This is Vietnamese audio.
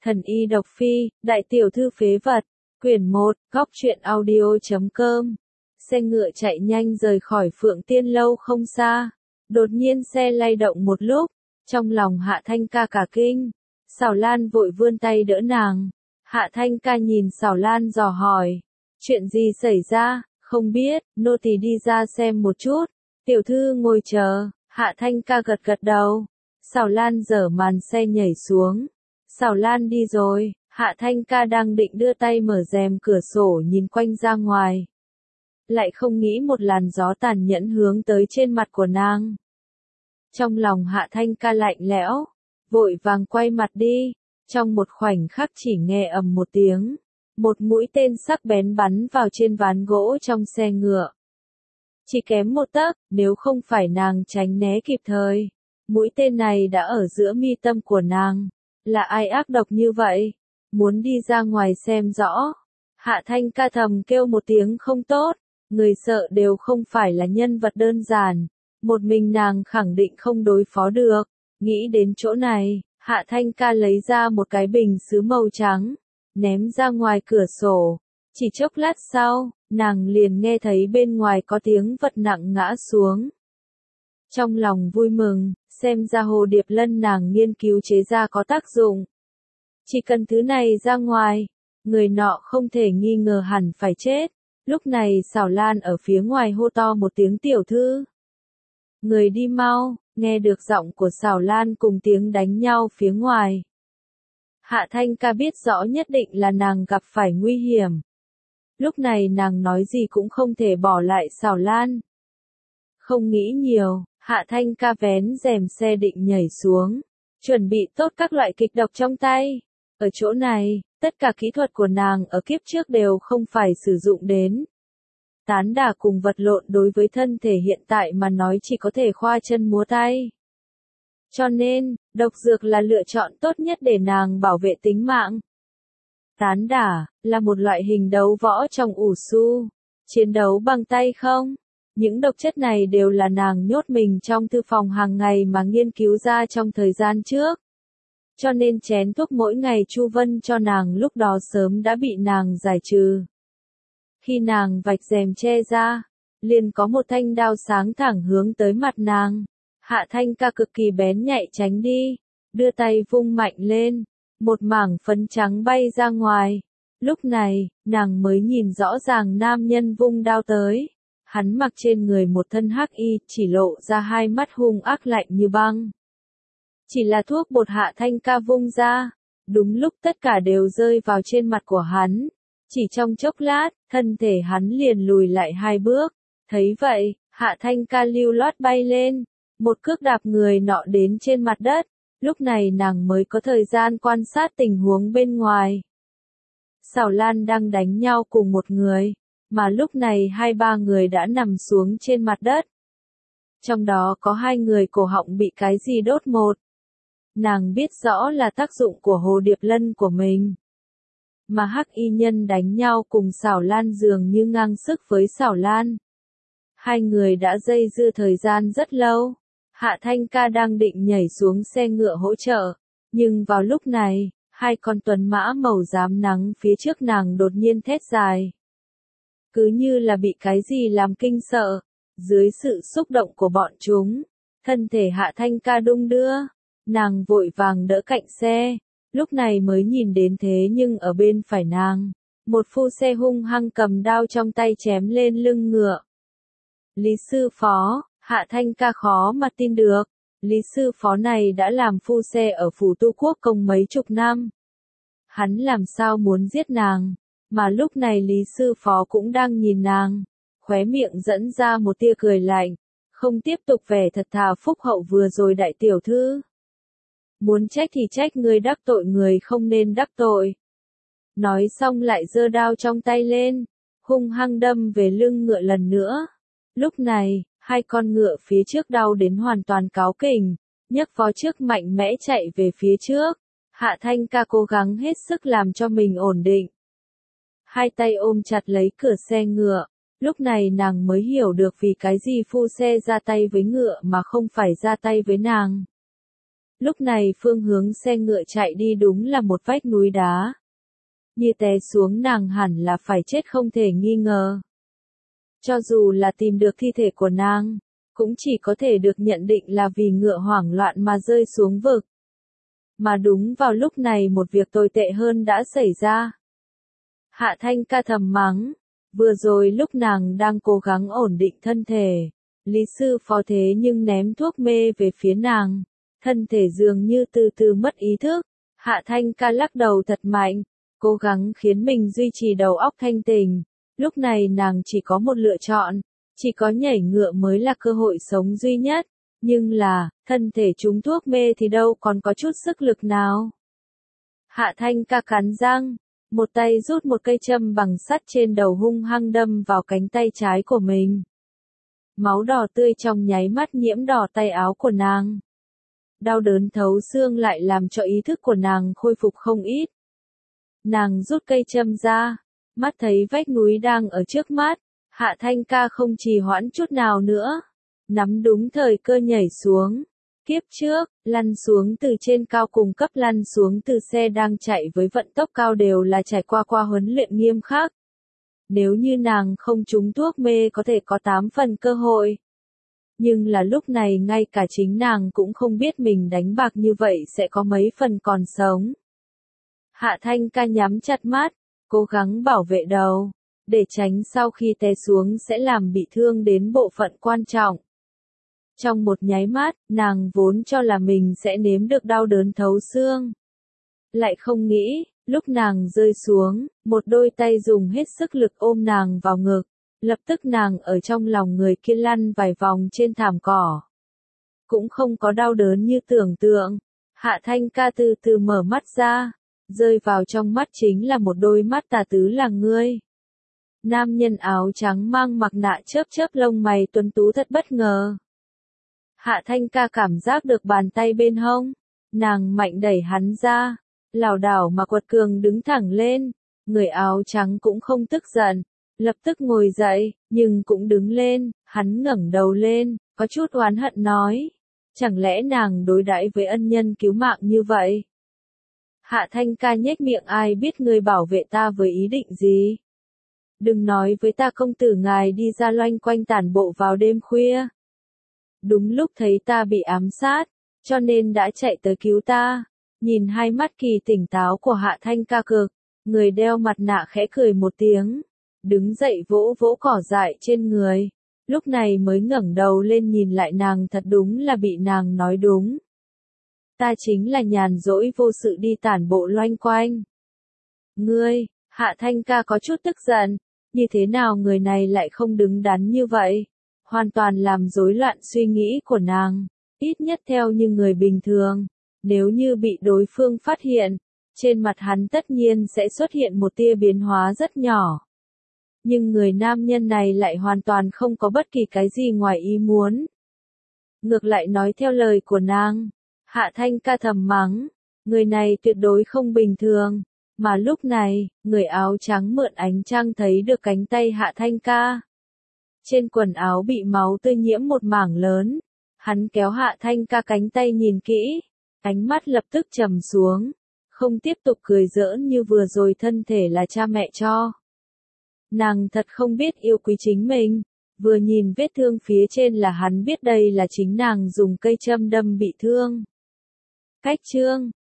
Thần y độc phi, đại tiểu thư phế vật, quyển 1, góc truyện audio.com. Xe ngựa chạy nhanh rời khỏi Phượng Tiên Lâu không xa. Đột nhiên xe lay động một lúc, trong lòng Hạ Thanh Ca cả kinh. Xảo Lan vội vươn tay đỡ nàng. Hạ Thanh Ca nhìn Xảo Lan dò hỏi, chuyện gì xảy ra, không biết, nô tỳ đi ra xem một chút. Tiểu thư ngồi chờ. Hạ Thanh Ca gật gật đầu. Xảo Lan dở màn xe nhảy xuống. Xảo Lan đi rồi. Hạ Thanh Ca đang định đưa tay mở rèm cửa sổ nhìn quanh ra ngoài. Lại không nghĩ một làn gió tàn nhẫn hướng tới trên mặt của nàng. Trong lòng Hạ Thanh Ca lạnh lẽo, vội vàng quay mặt đi. Trong một khoảnh khắc chỉ nghe ầm một tiếng, một mũi tên sắc bén bắn vào trên ván gỗ trong xe ngựa. Chỉ kém một tấc, nếu không phải nàng tránh né kịp thời, mũi tên này đã ở giữa mi tâm của nàng. Là ai ác độc như vậy? Muốn đi ra ngoài xem rõ. Hạ Thanh Ca thầm kêu một tiếng không tốt, người sợ đều không phải là nhân vật đơn giản, một mình nàng khẳng định không đối phó được. Nghĩ đến chỗ này, Hạ Thanh Ca lấy ra một cái bình sứ màu trắng, ném ra ngoài cửa sổ. Chỉ chốc lát sau, nàng liền nghe thấy bên ngoài có tiếng vật nặng ngã xuống. Trong lòng vui mừng, xem ra hồ điệp lân nàng nghiên cứu chế ra có tác dụng. Chỉ cần thứ này ra ngoài, người nọ không thể nghi ngờ hẳn phải chết. Lúc này Xảo Lan ở phía ngoài hô to một tiếng tiểu thư. Người đi mau, nghe được giọng của Xảo Lan cùng tiếng đánh nhau phía ngoài. Hạ Thanh Ca biết rõ nhất định là nàng gặp phải nguy hiểm. Lúc này nàng nói gì cũng không thể bỏ lại Xảo Lan. Không nghĩ nhiều, Hạ Thanh Ca vén rèm xe định nhảy xuống, chuẩn bị tốt các loại kịch độc trong tay. Ở chỗ này, tất cả kỹ thuật của nàng ở kiếp trước đều không phải sử dụng đến. Tán đả cùng vật lộn đối với thân thể hiện tại mà nói chỉ có thể khoa chân múa tay. Cho nên, độc dược là lựa chọn tốt nhất để nàng bảo vệ tính mạng. Tán đả là một loại hình đấu võ trong ủ su, chiến đấu bằng tay không. Những độc chất này đều là nàng nhốt mình trong thư phòng hàng ngày mà nghiên cứu ra trong thời gian trước. Cho nên chén thuốc mỗi ngày Chu Vân cho nàng lúc đó sớm đã bị nàng giải trừ. Khi nàng vạch rèm che ra, liền có một thanh đao sáng thẳng hướng tới mặt nàng. Hạ Thanh Ca cực kỳ bén nhạy tránh đi, đưa tay vung mạnh lên, một mảng phấn trắng bay ra ngoài. Lúc này, nàng mới nhìn rõ ràng nam nhân vung đao tới. Hắn mặc trên người một thân hắc y, chỉ lộ ra hai mắt hung ác lạnh như băng. Chỉ là thuốc bột Hạ Thanh Ca vung ra, đúng lúc tất cả đều rơi vào trên mặt của hắn. Chỉ trong chốc lát, thân thể hắn liền lùi lại 2 bước. Thấy vậy, Hạ Thanh Ca lưu loát bay lên, một cước đạp người nọ đến trên mặt đất. Lúc này nàng mới có thời gian quan sát tình huống bên ngoài. Xảo Lan đang đánh nhau cùng một người, mà lúc này 2-3 người đã nằm xuống trên mặt đất. Trong đó có 2 người cổ họng bị cái gì đốt một. Nàng biết rõ là tác dụng của hồ điệp lân của mình. Mà hắc y nhân đánh nhau cùng Xảo Lan dường như ngang sức với Xảo Lan. 2 người đã dây dưa thời gian rất lâu. Hạ Thanh Ca đang định nhảy xuống xe ngựa hỗ trợ. Nhưng vào lúc này, 2 con tuấn mã màu rám nắng phía trước nàng đột nhiên thét dài. Cứ như là bị cái gì làm kinh sợ. Dưới sự xúc động của bọn chúng, thân thể Hạ Thanh Ca đung đưa. Nàng vội vàng đỡ cạnh xe. Lúc này mới nhìn đến thế nhưng ở bên phải nàng, một phu xe hung hăng cầm đao trong tay chém lên lưng ngựa. Lý sư phó, Hạ Thanh Ca khó mà tin được. Lý sư phó này đã làm phu xe ở phủ Tu Quốc Công mấy chục năm. Hắn làm sao muốn giết nàng, mà lúc này Lý sư phó cũng đang nhìn nàng, khóe miệng dẫn ra một tia cười lạnh, không tiếp tục vẻ thật thà phúc hậu vừa rồi đại tiểu thư. Muốn trách thì trách người đắc tội người không nên đắc tội. Nói xong lại giơ đao trong tay lên, hung hăng đâm về lưng ngựa lần nữa. Lúc này, 2 con ngựa phía trước đau đến hoàn toàn cáu kỉnh, nhấc vó trước mạnh mẽ chạy về phía trước. Hạ Thanh Ca cố gắng hết sức làm cho mình ổn định. 2 tay ôm chặt lấy cửa xe ngựa. Lúc này nàng mới hiểu được vì cái gì phu xe ra tay với ngựa mà không phải ra tay với nàng. Lúc này phương hướng xe ngựa chạy đi đúng là một vách núi đá. Như té xuống nàng hẳn là phải chết không thể nghi ngờ. Cho dù là tìm được thi thể của nàng, cũng chỉ có thể được nhận định là vì ngựa hoảng loạn mà rơi xuống vực. Mà đúng vào lúc này một việc tồi tệ hơn đã xảy ra. Hạ Thanh Ca thầm mắng, vừa rồi lúc nàng đang cố gắng ổn định thân thể, Lý sư phó thế nhưng ném thuốc mê về phía nàng, thân thể dường như từ từ mất ý thức. Hạ Thanh Ca lắc đầu thật mạnh, cố gắng khiến mình duy trì đầu óc thanh tỉnh. Lúc này nàng chỉ có một lựa chọn, chỉ có nhảy ngựa mới là cơ hội sống duy nhất, nhưng là, thân thể trúng thuốc mê thì đâu còn có chút sức lực nào. Hạ Thanh Ca cắn răng, một tay rút một cây châm bằng sắt trên đầu hung hăng đâm vào cánh tay trái của mình. Máu đỏ tươi trong nháy mắt nhiễm đỏ tay áo của nàng. Đau đớn thấu xương lại làm cho ý thức của nàng khôi phục không ít. Nàng rút cây châm ra, mắt thấy vách núi đang ở trước mắt, Hạ Thanh Ca không trì hoãn chút nào nữa, nắm đúng thời cơ nhảy xuống. Kiếp trước, lăn xuống từ trên cao cùng cấp lăn xuống từ xe đang chạy với vận tốc cao đều là trải qua huấn luyện nghiêm khắc. Nếu như nàng không trúng thuốc mê có thể có 8 phần cơ hội. Nhưng là lúc này ngay cả chính nàng cũng không biết mình đánh bạc như vậy sẽ có mấy phần còn sống. Hạ Thanh Ca nhắm chặt mắt, cố gắng bảo vệ đầu, để tránh sau khi té xuống sẽ làm bị thương đến bộ phận quan trọng. Trong một nháy mắt, nàng vốn cho là mình sẽ nếm được đau đớn thấu xương. Lại không nghĩ, lúc nàng rơi xuống, một đôi tay dùng hết sức lực ôm nàng vào ngực. Lập tức nàng ở trong lòng người kia lăn vài vòng trên thảm cỏ. Cũng không có đau đớn như tưởng tượng. Hạ Thanh Ca từ từ mở mắt ra. Rơi vào trong mắt chính là một đôi mắt tà tứ là ngươi. Nam nhân áo trắng mang mặt nạ chớp chớp lông mày tuấn tú thật bất ngờ. Hạ Thanh Ca cảm giác được bàn tay bên hông. Nàng mạnh đẩy hắn ra. Lảo đảo mà quật cường đứng thẳng lên. Người áo trắng cũng không tức giận. Lập tức ngồi dậy, nhưng cũng đứng lên, hắn ngẩng đầu lên, có chút oán hận nói. Chẳng lẽ nàng đối đãi với ân nhân cứu mạng như vậy? Hạ Thanh Ca nhếch miệng, ai biết ngươi bảo vệ ta với ý định gì? Đừng nói với ta công tử ngài đi ra loanh quanh tản bộ vào đêm khuya. Đúng lúc thấy ta bị ám sát, cho nên đã chạy tới cứu ta. Nhìn hai mắt kỳ tỉnh táo của Hạ Thanh Ca cực, người đeo mặt nạ khẽ cười một tiếng. Đứng dậy vỗ vỗ cỏ dại trên người, lúc này mới ngẩng đầu lên nhìn lại nàng, thật đúng là bị nàng nói đúng. Ta chính là nhàn rỗi vô sự đi tản bộ loanh quanh. Ngươi, Hạ Thanh Ca có chút tức giận, như thế nào người này lại không đứng đắn như vậy, hoàn toàn làm rối loạn suy nghĩ của nàng, ít nhất theo như người bình thường, nếu như bị đối phương phát hiện, trên mặt hắn tất nhiên sẽ xuất hiện một tia biến hóa rất nhỏ. Nhưng người nam nhân này lại hoàn toàn không có bất kỳ cái gì ngoài ý muốn. Ngược lại nói theo lời của nàng, Hạ Thanh Ca thầm mắng, người này tuyệt đối không bình thường. Mà lúc này, người áo trắng mượn ánh trăng thấy được cánh tay Hạ Thanh Ca. Trên quần áo bị máu tươi nhiễm một mảng lớn. Hắn kéo Hạ Thanh Ca cánh tay nhìn kỹ, ánh mắt lập tức trầm xuống, không tiếp tục cười giỡn như vừa rồi, thân thể là cha mẹ cho. Nàng thật không biết yêu quý chính mình, vừa nhìn vết thương phía trên là hắn biết đây là chính nàng dùng cây châm đâm bị thương. Cách chương